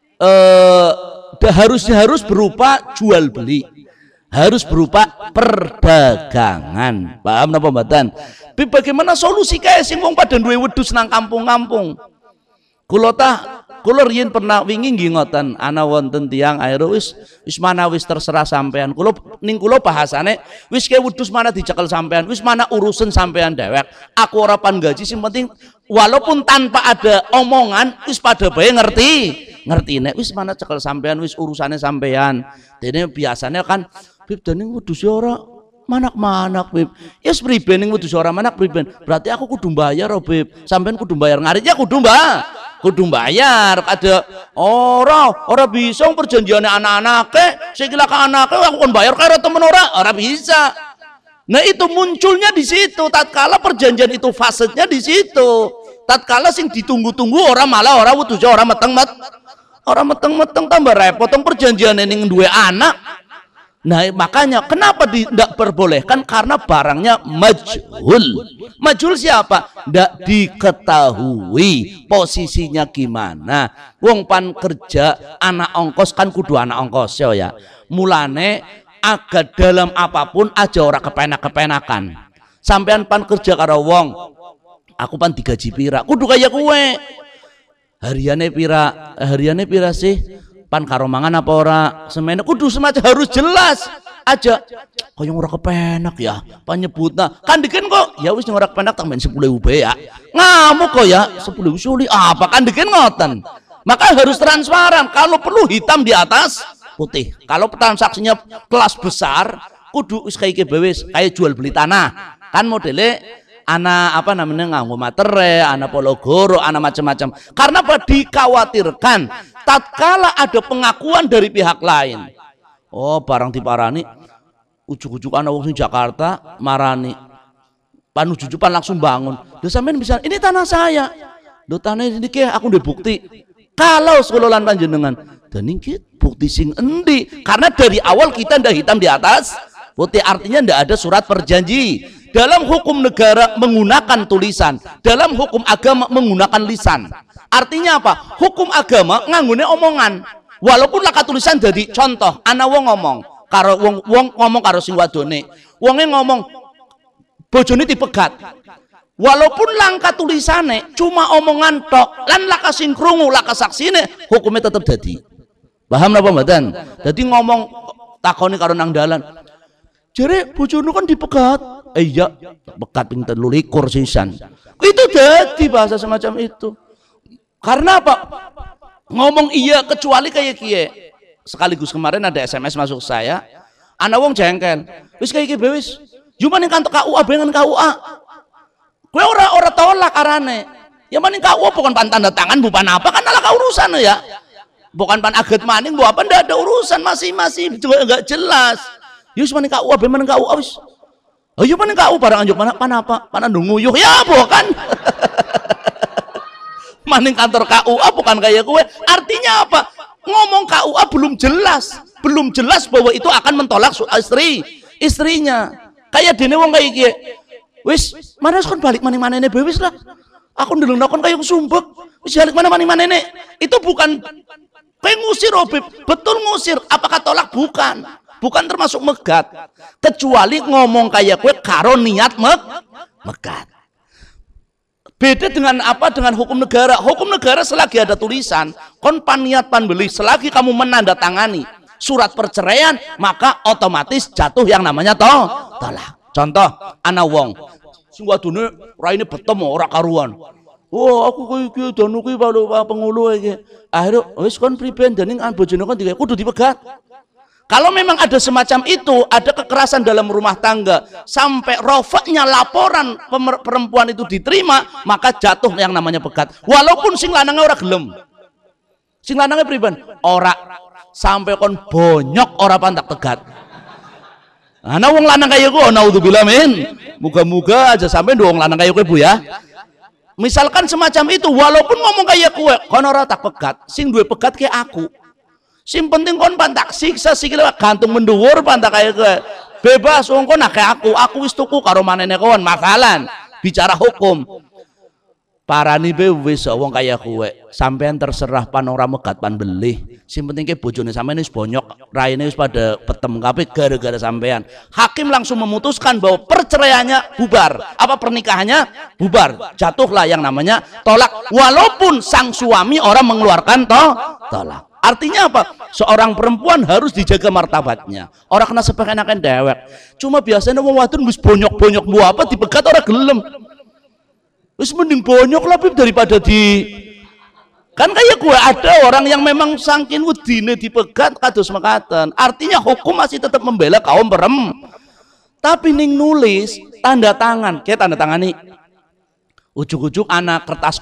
Speaker 1: harus berupa jual beli, harus berupa perdagangan. Paham napa mboten? Bagaimana solusi kae sing wong padha duwe wedhus nang kampung-kampung? Kula riyen pernah wingi nggih ngoten, ana wonten tiyang aero wis mana wis terserah sampean. Kula bahasane wis kae wedhus mana dicekel sampean, wis mana urusan sampean dewek. Aku ora pan gaji sing penting walaupun tanpa ada omongan wis pada bae ngerti nek wis mana cekel sampean wis urusane sampean. Dene biasanya kan bib dene wedhus ora manak-manak bib. Ya priben ning wedhus ora manak priben. Berarti aku kudu bayar oh bib. Sampean kudu bayar ngarit ya kudu bayar. Ada ora bisa perjanjiane anak-anake sing ke anake aku kon bayar karo temen ora bisa. Nah itu munculnya di situ tatkala perjanjian itu fasednya di situ. Tatkala sing ditunggu-tunggu ora wedhus ora meteng tambah repot perjanjian ning duwe anak. Nah makanya kenapa tidak perbolehkan karena barangnya majhul siapa? Tidak diketahui posisinya gimana. Wong pan kerja anak ongkos kan kudu anak ongkos ya. Mulane agak dalam apapun aja ora kepenak-kepenakan. Sampean pan kerja karo wong, aku pan digaji pira, kudu kaya kue. Hariane pira sih? Pan karo mangan apa ora? Semene kudu semacam harus jelas aja. Kaya ora kepenak ya, panyebutna. Kan diken kok ya wis ora kepenak tambahin 10.000 ya. Ngamuk kok ya 10.000 suli apa kan diken ngoten. Maka harus transparan, kalau perlu hitam di atas putih. Kalau transaksinya kelas besar kudu wis kayak wis kayak jual beli tanah. Kan modele ana apa namanya nganggo materai, ana pologoro, ana macam-macam. Karena apa? Dikhawatirkan tatkala ada pengakuan dari pihak lain. Oh, barang diparani ujuk-ujuk ana wong sing Jakarta marani. panujujupan langsung bangun. Lho sampean bisa, ini tanah saya. Lho tanah ini aku udah bukti. Kalau sekololan panjenengan, dan ini bukti sing endi? Karena dari awal kita ndak hitam di atas putih, artinya ndak ada surat perjanji. Dalam hukum negara menggunakan tulisan, dalam hukum agama menggunakan lisan. Artinya apa? Hukum agama nganggone omongan. Walaupun laka tulisan jadi contoh, ana wong ngomong karo wong ngomong karo sing wadone. Wonge ngomong bojone dipegat. Walaupun langka tulisane cuma omongan tok, lan laka sing krungu, laka saksine, hukumnya tetap jadi. Paham napa mboten? Dadi ngomong takoni karo nang dalan. Jere bojone kan dipegat. Iya, pegat ping 23 sisan. Itu jadi bahasa semacam itu. Karena apa? Ngomong iya kecuali kayak kie. Sekaligus kemarin ada SMS masuk saya. Ana wong jengkel. Wis kayak kie wis. Cuma ning kantor KUA bengen KUA. Kowe ora tolak arane. Ya maning KUA bukan pan tanda tangan bukan apa kan ala urusan ya. Bukan pan aget maning bu apa ndak ada urusan masih juga enggak jelas. Yus maning KUA ben maning KUA wis. Oh iya maning KUA barang anjuk mana pan apa? Pan ndunguyuh ya bukan. Maning kantor KUA bukan kayak kowe. Artinya apa? Ngomong KUA belum jelas bahwa itu akan mentolak istrinya. Kayak dene wong kayak gie. Wis, mana kon balik maning-manene wis lah. Aku ndeleng kon kayak sumpek. Wis balik mana-manene. Itu bukan pengusir Obib, betul ngusir. Apakah tolak? Bukan. Bukan termasuk megat. Kecuali ngomong kayak kowe karo niat megat. Beda dengan apa? Dengan hukum negara. Hukum negara selagi ada tulisan, kon paniat pan beli, selagi kamu menandatangani surat perceraian, maka otomatis jatuh yang namanya tolak. Contoh, ana wong sing wadune raine betem ora karuan. Oh, aku kowe iki danu kuwi pengulu iki. Akhire wis kon priben dening bojone kon kudu dipegat. Kalau memang ada semacam itu, ada kekerasan dalam rumah tangga, sampai rofaknya laporan perempuan itu diterima, maka jatuh yang namanya pegat. Walaupun sing lanangnya ora gelem. Sing lanangnya priben? Ora sampai kon bonyok ora pantak pegat. Ana wong lanang kaya ku naudzubillah min. Muga-muga aja sampai wong lanang kaya ku Bu ya. Misalkan semacam itu, walaupun ngomong kaya kowe, kon ora tak pegat, sing duwe pegat ke aku. Sing penting kon pantak siksa sikile gantung mendhuwur pantak kaya kowe. Bebas wong kon akeh aku wis tuku karo manene kon, masalan. Bicara hukum. Parani be wis wong kaya kowe, sampean terserah pan ora megat pan belih. Sing penting ke bojone sampean wis bonyok, raine wis pada petem kabeh gara-gara sampean. Hakim langsung memutuskan bahwa perceraiannya bubar, apa pernikahannya bubar. Jatuhlah yang namanya tolak, walaupun sang suami orang mengeluarkan tolak. Artinya apa? Seorang perempuan harus dijaga martabatnya. Orang kena sepekenaken dewek. Cuma biasanya wong wadon wis bonyok-bonyok bu apa dipegat ora gelem. Wis mending bonyok lah daripada di. Kan kayak gue ada orang yang memang saking wedine dipegat kados mekaten. Artinya hukum masih tetap membela kaum perempuan. Tapi ning nulis tanda tangan, kayak tanda tangani. Ujuk-ujuk anak kertas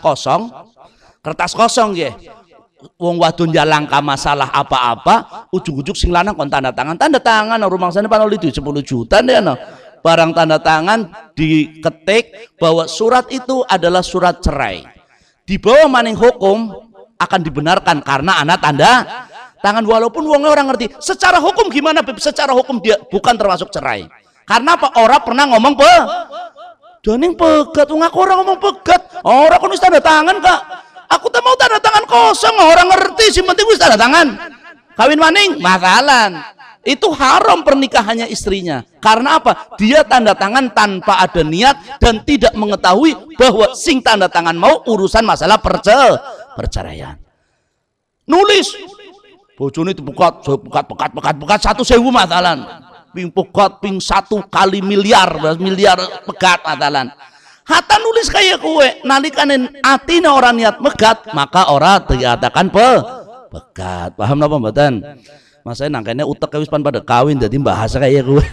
Speaker 1: kosong nggih. Wong wadon ya langka masalah apa-apa, ujug-ujug sing lanang kon tanda tangan rumangsane panoli 10 juta deh no. Barang tanda tangan diketik bahwa surat itu adalah surat cerai. Di bawah maning hukum akan dibenarkan karena anak tanda tangan, walaupun wongnya orang ngerti. Secara hukum gimana? Secara hukum dia bukan termasuk cerai. Karena apa? Orang pernah ngomong Doning pegat, ngaku orang ngomong pegat. Orang kon wis tanda tangan Kak. Aku tak mau tanda tangan kosong, orang ngerti, sih penting wis tanda tangan. Kawin maning, masalan. Itu haram pernikahannya istrinya. Karena apa? Dia tanda tangan tanpa ada niat dan tidak mengetahui bahwa sing tanda tangan mau urusan masalah perceraian. Nulis, bojone dipegat 1.000 masalan. Ping pegat ping 1 kali miliar pegat masalan. Hatta nulis kayak kue, nalikanin atine orang niat megat, maka orang dikatakan pegat. Paham napa mboten? Mas saya nangkene utek wis pada kawin jadi bahasa kayak kue.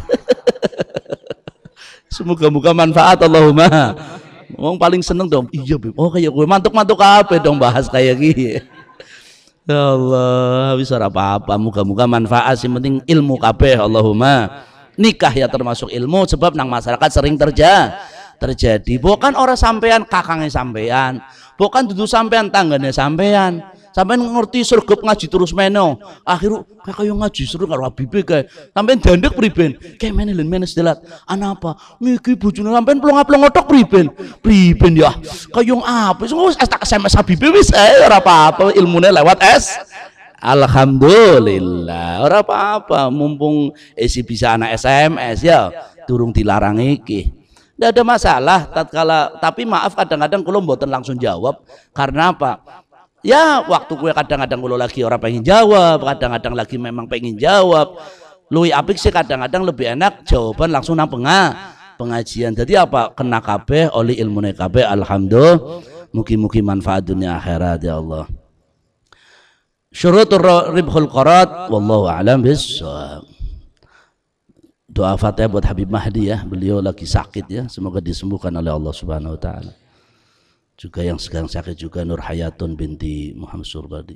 Speaker 1: Semoga-moga manfaat Allahumma. Wong paling seneng dong. Iya, oh kayak kue mantuk-mantuk kabeh dong bahas kayak gini. Ya Allah, bisa apa-apa. Moga-moga manfaat, sing penting ilmu kabeh Allahumma. nikah ya termasuk ilmu, sebab nang masyarakat sering terjadi. Bukan orang sampean kakangnya sampean, bukan duduk sampean tangganya sampean ngerti sergap ngaji terus meno, akhirnya kayak ngaji seru karo Habibe kayak sampean dandek priben kayak menelen menes delat apa ngiki bojone sampean plong-plong otok priben ya kayak apa wis tak SMS Habibe wis ora apa-apa ilmune lewat alhamdulillah ora apa-apa mumpung isi bisa anak SMS ya durung dilarang iki. Tidak ada masalah tatkala, tapi maaf kadang-kadang kalau mboten langsung jawab karena apa? Ya waktu gue kadang-kadang kalau lagi orang pengen jawab, kadang-kadang lagi memang pengen jawab. Luwi apik sih kadang-kadang lebih enak jawaban langsung nang pengajian. Jadi apa? Kena kabeh oleh ilmu kabeh. Alhamdulillah. Mugi-mugi manfaat dunia akhirat ya Allah. Syurutur ribhul qarat wallahu a'lam bissawab. Doa Fatihah buat Habib Mahdi ya, beliau lagi sakit ya, semoga disembuhkan oleh Allah Subhanahu wa taala. Juga yang sedang sakit juga Nur Hayatun binti Muhammad Surbadi.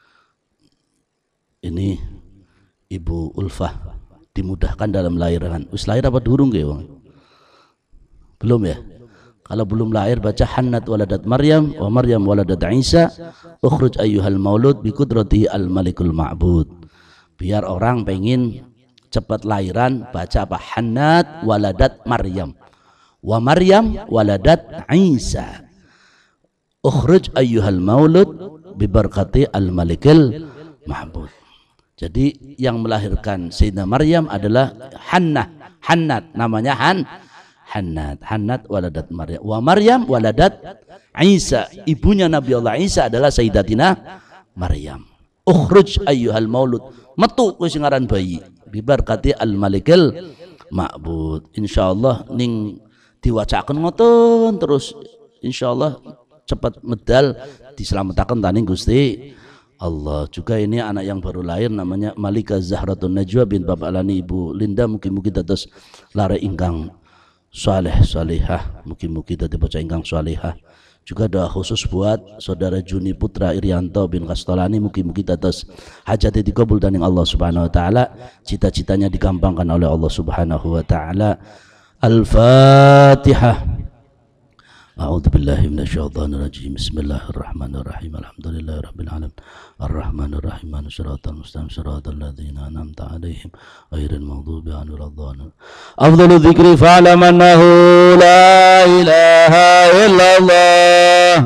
Speaker 1: Ini Ibu Ulfah dimudahkan dalam lahiran. Wis lahir apa durung ge wong? Belum ya? Kalau belum lahir baca Hannat waladat Maryam wa Maryam waladat Isa ukhruj ayyuhal maulud bi qudratihi al malikul ma'bud. Biar orang pengen cepat lahiran baca apa? Hannat waladat Maryam wa Maryam waladat Isa ukhruj ayyuhal maulud bi barakati al malikil mahbud. Jadi yang melahirkan Sayyidina Maryam adalah Hannat namanya Hannat waladat Maryam wa Maryam waladat Isa, ibunya Nabi Allah Isa adalah Sayyidatina Maryam. Ukhruj ayyuhal maulud, metu ku sing aran bayi bibarkati al malikil ma'bud. Insyaallah ning diwacaken ngoten terus insyaallah cepat medal diselamatkan taning Gusti Allah. Juga ini anak yang baru lahir namanya Malika Zahratun Najwa bin Bapak Alani Ibu Linda, mugi-mugi dados lare ingkang salihah, mugi-mugi dadi bocah ingkang salihah. Juga doa khusus buat saudara Juni Putra Irianto bin Kastolani, mugi-mugi dados hajatnya dikabul dening Allah Subhanahu wa taala, cita-citanya digampangkan oleh Allah Subhanahu wa taala. Al-Fatihah. A'udzu billahi minasyaitonir rajim. Bismillahirrahmanirrahim. Alhamdulillahirabbil alamin. Arrahmanir rahim. Shiratal mustaqim shiratal ladzina an'amta 'alaihim ghairil maghdubi 'alaihim waladdallin. Afdhalu dzikri fa'lam annahu la ilaha illallah.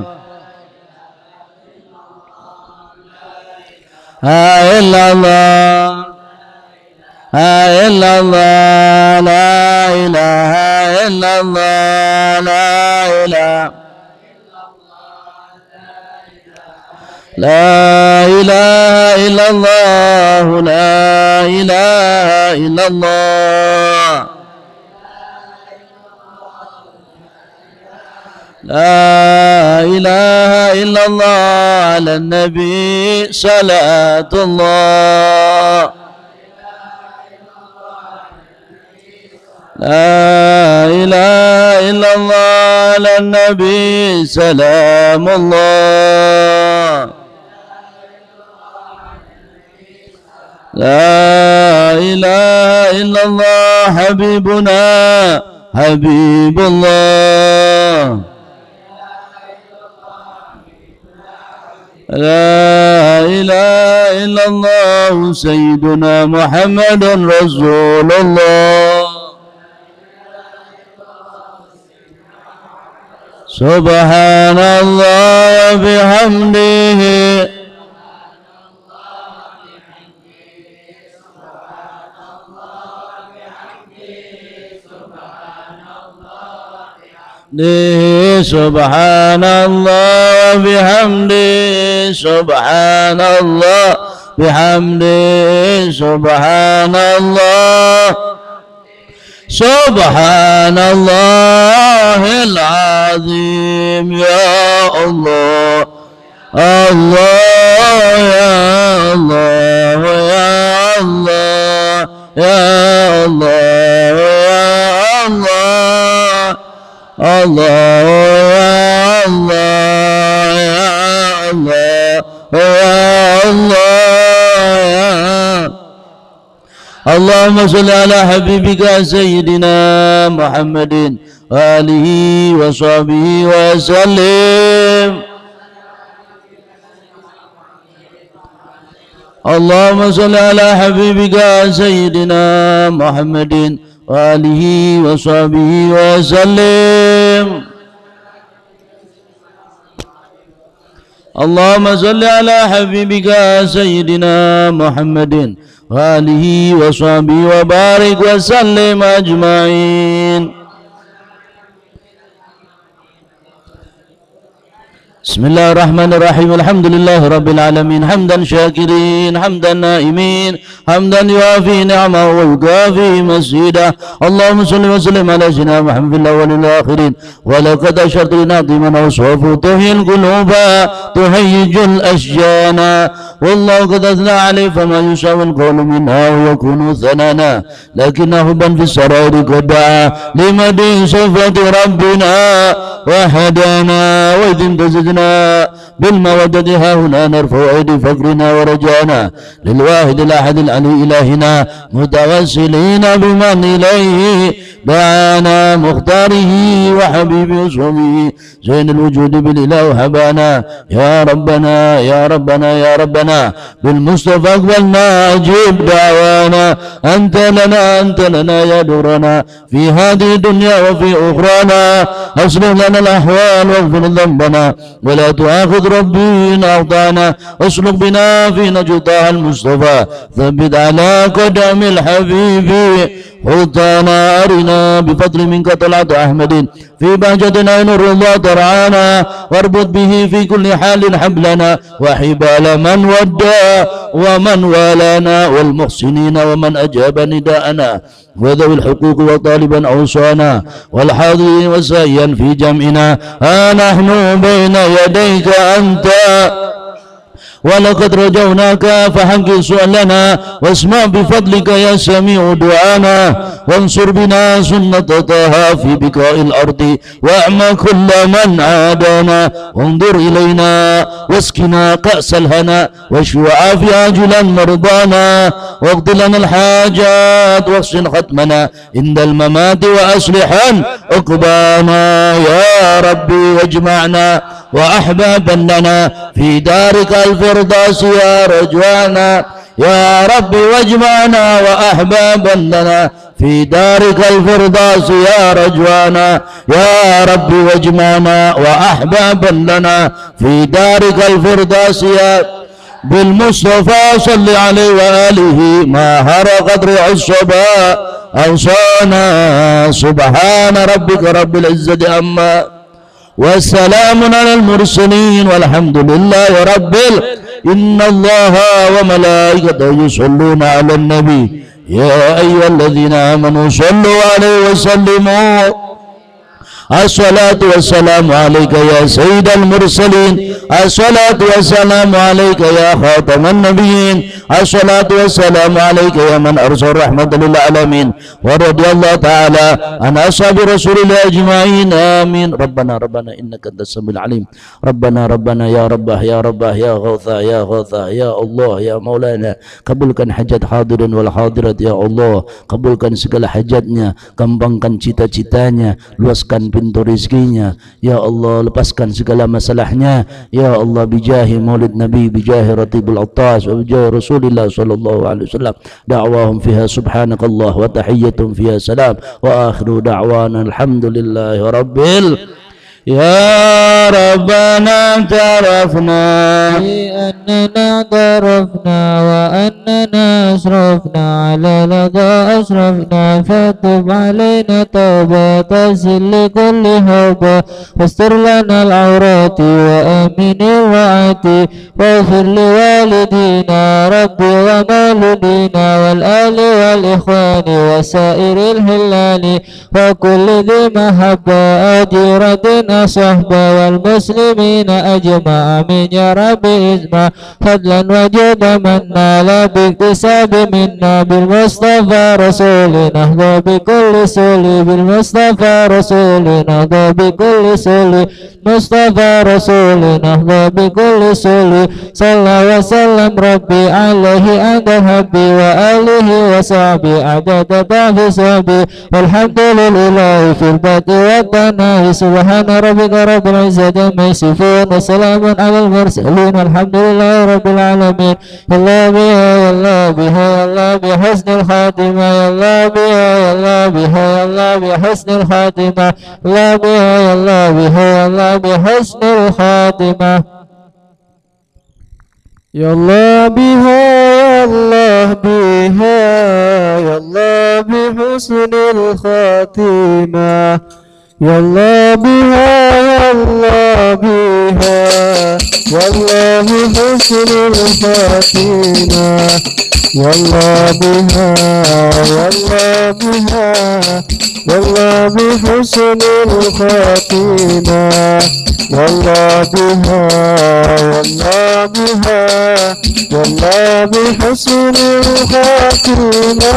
Speaker 1: La illallah. La illallah. La ilaha illallah. La ilaha La ilaha illallah. La ilaha illallah. La ilaha illallah. Ala nabi salatullah. La ilaha illallah. Ala nabi salamullah. La ilaha illallah. Habibuna Habibullah. La ilaha illallah. Sayyiduna Muhammadun Rasulullah. Subhanallah wa bihamdihi. Subhanallah bihamdi. Subhanallah bihamdi. Subhanallah. Subhanallahil azim. Ya Allah, Allah ya Allah ya Allah ya Allah ya Allah. Allah ya Allah ya Allah ya Allah ya اللهم صل على حبيبك سيدنا محمد وآله وصحبه وسلم. اللهم صل على حبيبك سيدنا محمد وآله وصحبه وسلم. اللهم صل على حبيبك سيدنا محمد وآله وصحبه وبارك وسلم أجمعين. بسم الله الرحمن الرحيم. الحمد لله رب العالمين حمدا شاكرين حمدا نائمين حمدا يوافي نعمه ويكافي مزيدا. اللهم صل وسلم على سيدنا محمد في الأولين والآخرين. ولقد أشرت لناظما أوصافه تهي القلوب تهيج الأشجان. والله قد أثنى عليه فما يساوي القول منها ويكون ثنانا. لكنه بن في السرائر قد دعا لمدين صفة ربنا وهدانا. وإذ امتزجنا بالمودة ها هنا نرفع أيدي فقرنا ورجانا للواحد الأحد العلي إلهنا متوسلين بمن إليه دعانا مختاره وحبيب وصومه زين الوجود بالإله هبانا. يا ربنا يا ربنا يا ربنا بالمصطفى اقبلنا أجيب دعوانا. أنت لنا يا درنا في هذه الدنيا وفي أخرانا. أصلح لنا الأحوال واغفر ذنبنا ولا تؤاخذ ربي إن أخطأنا. اسلك بنا في نجطها المصطفى ثبت على قدم الحبيب خطانا. أرنا بفضل منك طلعت أحمد في بهجتنا نور الله ترعانا. واربط به في كل حال حبلنا وحبال من ودى ومن والانا والمحسنين ومن أجاب نداءنا وذوي الحقوق وطالبا أوصانا والحاضرين وسائيا في جمعنا. نحن بين يديك أنت ولقد رجوناك فحقق سؤالنا واسمع بفضلك يا سميع دعانا. وانصر بنا سنة طه في بقاء الأرض واعمى كل من عادانا. وانظر إلينا واسقنا كأس الهنا واشف وعافي عاجلا مرضانا. واقض لنا الحاجات واحسن ختمنا عند الممات وأصلحا عقبانا. يا ربي واجمعنا وأحبابا لنا في دارك الفردوس يا رجوانا. يا ربي واجمعنا وأحبابا لنا في دارك الفردوس يا رجوانا. يا ربي واجمعنا وأحبابا لنا في دارك الفردوس يا بالمصطفى صل عليه وآله ما هر قدر الصبا أوصانا. سبحان ربك رب العزة أما والسلام على المرسلين والحمد لله رب إن الله وملائكته يصلون على النبي يا أيها الذين آمنوا صلوا عليه وسلموا. الصلاة والسلام عليك يا سيد المرسلين. الصلاة والسلام عليك يا خاتم النبيين. الصلاة والسلام عليك يا من أرسل رحمة للعالمين. ورضي الله تعالى عن أصحاب رسول الله أجمعين آمين. ربنا إنك أنت السميع العليم. ربنا يا ربه يا ربه يا غوثا يا غوثا يا الله يا مولانا. kabulkan hajat hadirin wal hadirat ya Allah. Kabulkan segala hajatnya, kembangkan cita-citanya, luaskan pintu rizkinya ya Allah. Lepaskan segala masalahnya ya Allah. Bijahi maulid Nabi, bijahi Ratibul Attas, wa bijahi Rasulillah sallallahu alaihi wasallam. Da'wahum fiha subhanakallah wa tahiyyatum fiha salam wa akhiru da'wana alhamdulillahi rabbil. يا ربنا اعترفنا
Speaker 2: بأننا اعترفنا وأننا أسرفنا على لدى أسرفنا. فتب علينا توبة تغسل لكل هوبة. واستر لنا العورات وآمن الرعاة. واغفر لوالدينا ربي ومولودينا والآل والإخوان وسائر الهلال وكل ذي محبة أجيرة صحبة والمسلمين أجمع. آمين يا رب. اسمع فضلا وجود من نال باكتساب منا بالمصطفى رسول نهضى بكل سول. بالمصطفى رسول نهضى بكل سول. مصطفى رسول نهضى بكل سول صلى وسلم ربي عليه عند حبي وآله وصحبي عدد ضعف صحبي والحمد لله في البدء والثناء سبحان ربك رب العزة عما يصفون وسلام على المرسلين والحمد لله رب العالمين. يلا بها يلا بها يلا بحسن الخاتمة يلا بها يلا بها يلا بحسن الخاتمة يلا بها يلا بها يلا بحسن الخاتمة يلا بها يلا بها يلا بحسن الخاتمة يلا بها يلا بها يلا بحسن الخاتمة يلا بها يلا بها يلا بحسن الخاتمة يلا بها يلا بها يلا بحسن الخاتمة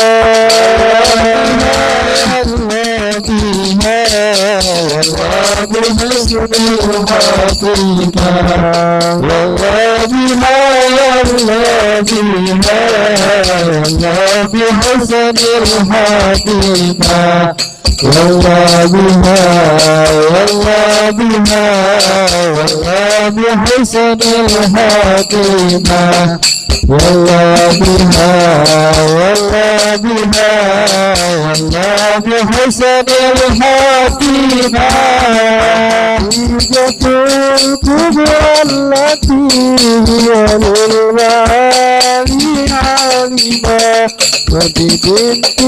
Speaker 2: يلا بها يلا بحسن الخاتمة يلا بها يلا بها يلا بحسن الخاتمة يلا بها يلا بها يلا بحسن الخاتمة يلا بها يلا بها يلا بحسن الخاتمة نتيجة الكبرى التي هي للمعالي عالمة وببنت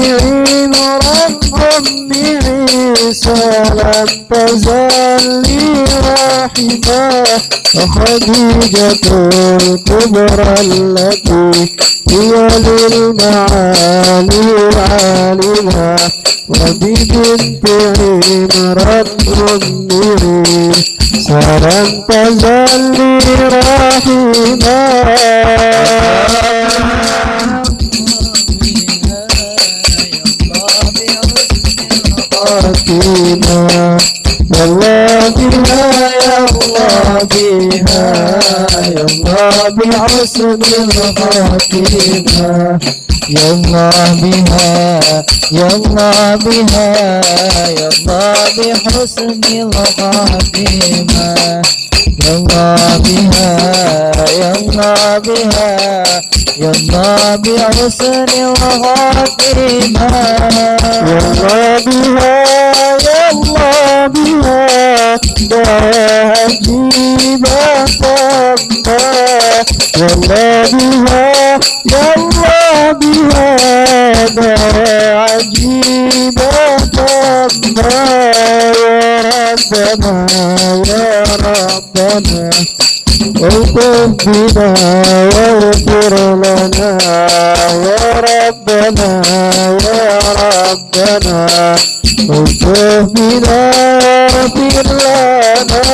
Speaker 2: رب عيسى لم تزل رحمة وخديجة الكبرى التي هي للمعالي عالمة وببنت عمران لم تزل رحمة فاطمة يلا بها يلا بها يلا بحسن الخاتمة يلا بها يلا بها يلا بحسن الخاتمة يلا بها يلا بها يلا بحسن الخاتمة يلا بها يلا بها دعاء عجيبة تامة يلا بها يلا بها دعاء عجيبة تامة يا ربنا يا ربنا الطف بنا واغفر لنا يا ربنا يا ربنا الطف بنا واغفر لنا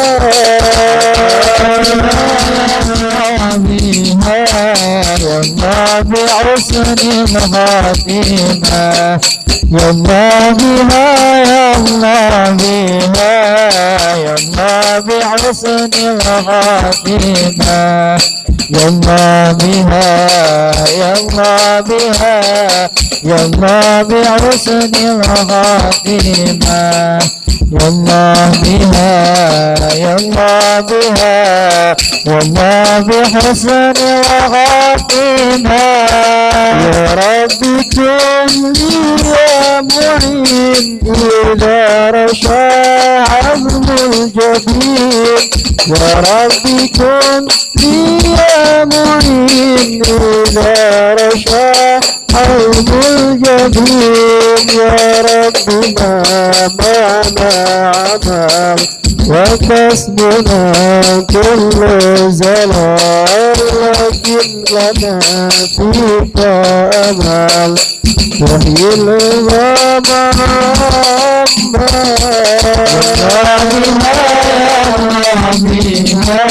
Speaker 2: يلا بعسن الخاتمة يلا بها يلا بها يلا بعسن الخاتمة يلا بها يلا بها يلا بعسن الخاتمة يلا بها يلا بها يلا بحسن الخاتمة يا رب كن لي يا معين إذا رشا عزم الجبين يا رب كن لي يا معين إذا رشا عزم الجبين يا رب ما معنا عمل وكسبنا كل زلال لكن لنا فيك أمل وهي الغمام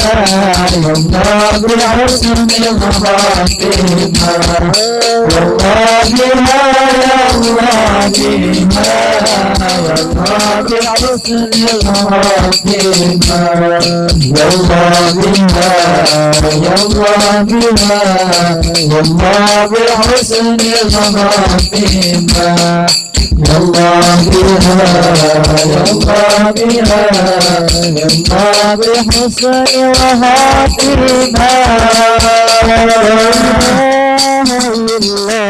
Speaker 2: يلا بحسن الخاتمة يلا بها يا الله بها يا الله بحسن الخاتمة يا الله بها يا الله بها يا الله بحسن الخاتمة يا الله بها يا الله بها يا الله بحسن الخاتمة لا إله إلا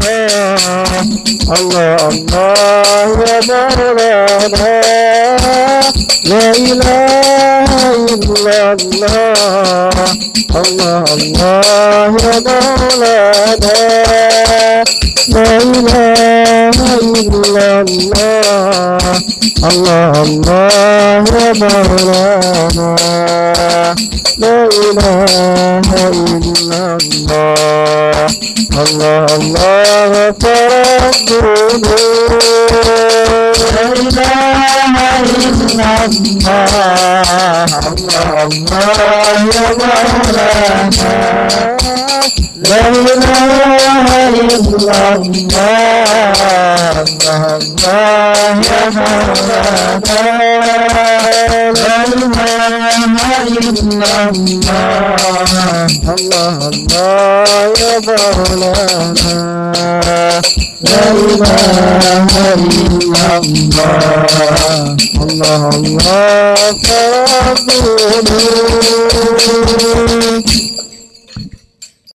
Speaker 2: الله الله يا مولانا لا إله إلا الله الله الله يا مولانا لا إله إلا الله الله الله يا مولانا لا إله إلا الله الله الله تربنا لا إله إلا الله الله الله يا مولانا لا إله إلا الله الله الله يا مولانا لا إله إلا الله الله الله يا مولانا لا إله إلا الله الله الله فربنا